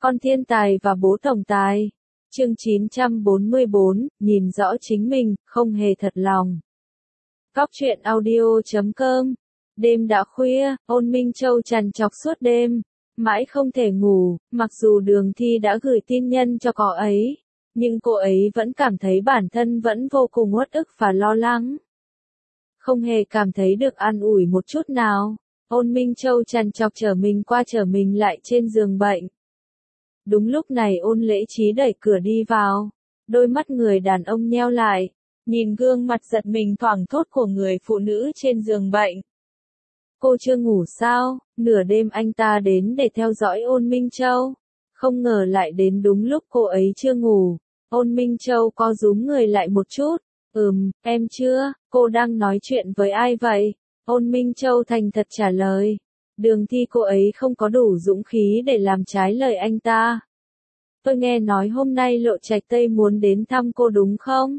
Con thiên tài và bố tổng tài. Chương 944, nhìn rõ chính mình, không hề thật lòng. Góc truyện audio.com. Đêm đã khuya, Ôn Minh Châu trằn trọc suốt đêm, mãi không thể ngủ, mặc dù Đường Thi đã gửi tin nhân cho cậu ấy, nhưng cô ấy vẫn cảm thấy bản thân vẫn vô cùng uất ức và lo lắng. Không hề cảm thấy được an ủi một chút nào, Ôn Minh Châu trằn trọc trở mình qua trở mình lại trên giường bệnh. Đúng lúc này Ôn Lễ Trí đẩy cửa đi vào, đôi mắt người đàn ông nheo lại, nhìn gương mặt giật mình thoảng thốt của người phụ nữ trên giường bệnh. Cô chưa ngủ sao? Nửa đêm anh ta đến để theo dõi Ôn Minh Châu, không ngờ lại đến đúng lúc cô ấy chưa ngủ. Ôn Minh Châu co rúm người lại một chút. Em chưa, cô đang nói chuyện với ai vậy? Ôn Minh Châu thành thật trả lời. Đường Thi cô ấy không có đủ dũng khí để làm trái lời anh ta. Tôi nghe nói hôm nay Lộ Trạch Tây muốn đến thăm cô đúng không?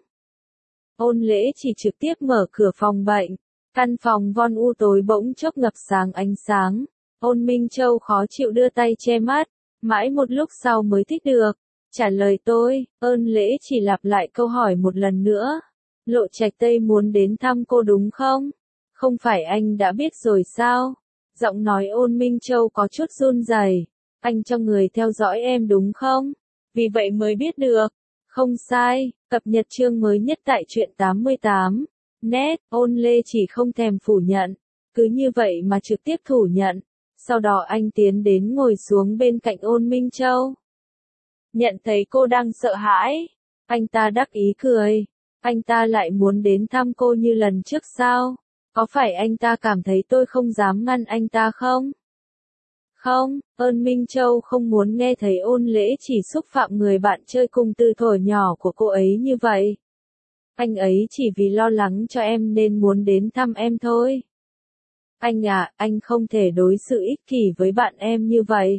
Ôn Lễ chỉ trực tiếp mở cửa phòng bệnh. Căn phòng von u tối bỗng chốc ngập sáng ánh sáng. Ôn Minh Châu khó chịu đưa tay che mắt, mãi một lúc sau mới thích được. Trả lời tôi, Ôn Lễ chỉ lặp lại câu hỏi một lần nữa. Lộ Trạch Tây muốn đến thăm cô đúng không? Không phải anh đã biết rồi sao? Giọng nói Ôn Minh Châu có chút run rẩy. Anh cho người theo dõi em đúng không? Vì vậy mới biết được. Không sai, cập nhật chương mới nhất tại truyện 88. Net, Ôn Lê chỉ không thèm phủ nhận. Cứ như vậy mà trực tiếp thủ nhận. Sau đó anh tiến đến ngồi xuống bên cạnh Ôn Minh Châu. Nhận thấy cô đang sợ hãi. Anh ta đắc ý cười. Anh ta lại muốn đến thăm cô như lần trước sao? Có phải anh ta cảm thấy tôi không dám ngăn anh ta không? Không, Ôn Minh Châu không muốn nghe thấy Ôn Lễ chỉ xúc phạm người bạn chơi cùng từ thuở nhỏ của cô ấy như vậy. Anh ấy chỉ vì lo lắng cho em nên muốn đến thăm em thôi. Anh à, anh không thể đối xử ích kỷ với bạn em như vậy.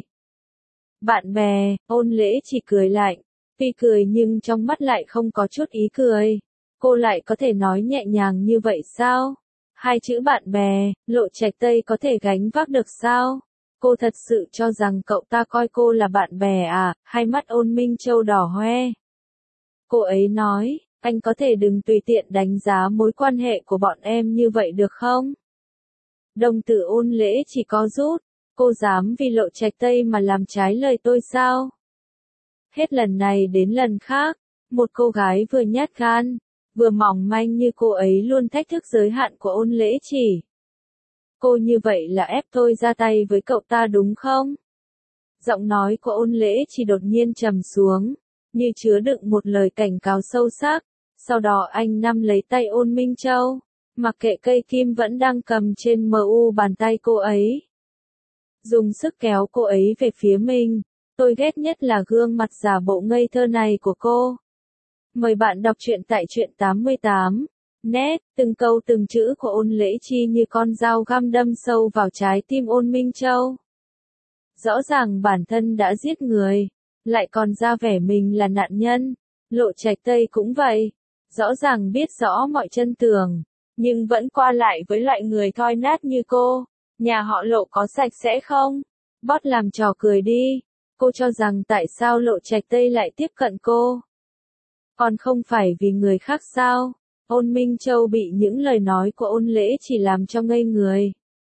Bạn bè, Ôn Lễ chỉ cười lạnh. Tuy cười nhưng trong mắt lại không có chút ý cười. Cô lại có thể nói nhẹ nhàng như vậy sao? Hai chữ bạn bè, Lộ Trạch Tây có thể gánh vác được sao? Cô thật sự cho rằng cậu ta coi cô là bạn bè à? Hai mắt Ôn Minh Châu đỏ hoe. Cô ấy nói, anh có thể đừng tùy tiện đánh giá mối quan hệ của bọn em như vậy được không? Đồng tử Ôn Lễ chỉ có rút. Cô dám vì Lộ Trạch Tây mà làm trái lời tôi sao? Hết lần này đến lần khác, một cô gái vừa nhát gan, vừa mỏng manh như cô ấy luôn thách thức giới hạn của Ôn Lễ chỉ. Cô như vậy là ép tôi ra tay với cậu ta đúng không? Giọng nói của Ôn Lễ chỉ đột nhiên trầm xuống, như chứa đựng một lời cảnh cáo sâu sắc. Sau đó anh nắm lấy tay Ôn Minh Châu, mặc kệ cây kim vẫn đang cầm trên mu bàn tay cô ấy. Dùng sức kéo cô ấy về phía mình. Tôi ghét nhất là gương mặt giả bộ ngây thơ này của cô. Mời bạn đọc truyện tại truyện 88. Net, từng câu từng chữ của Ôn Lễ Chi như con dao găm đâm sâu vào trái tim Ôn Minh Châu. Rõ ràng bản thân đã giết người, lại còn ra vẻ mình là nạn nhân. Lộ Trạch Tây cũng vậy. Rõ ràng biết rõ mọi chân tường, nhưng vẫn qua lại với loại người thoi nát như cô. Nhà họ Lộ có sạch sẽ không? Bót làm trò cười đi. Cô cho rằng tại sao Lộ Trạch Tây lại tiếp cận cô? Còn không phải vì người khác sao? Ôn Minh Châu bị những lời nói của Ôn Lễ chỉ làm cho ngây người.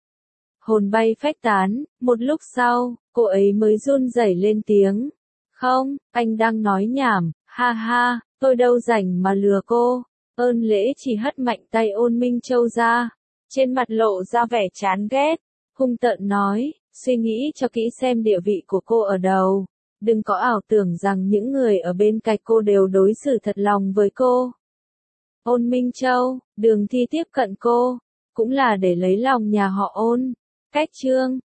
Hồn bay phách tán, một lúc sau, cô ấy mới run rẩy lên tiếng. Không, anh đang nói nhảm, ha ha, tôi đâu rảnh mà lừa cô. Ôn Lễ chỉ hất mạnh tay Ôn Minh Châu ra. Trên mặt lộ ra vẻ chán ghét, hung tợn nói, suy nghĩ cho kỹ xem địa vị của cô ở đâu. Đừng có ảo tưởng rằng những người ở bên cạnh cô đều đối xử thật lòng với cô. Ôn Minh Châu, Đường Thi tiếp cận cô, cũng là để lấy lòng nhà họ Ôn. Cách chương